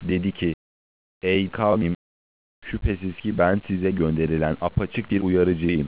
Dedi ki, ey kavmim, şüphesiz ki ben size gönderilen apaçık bir uyarıcıyım.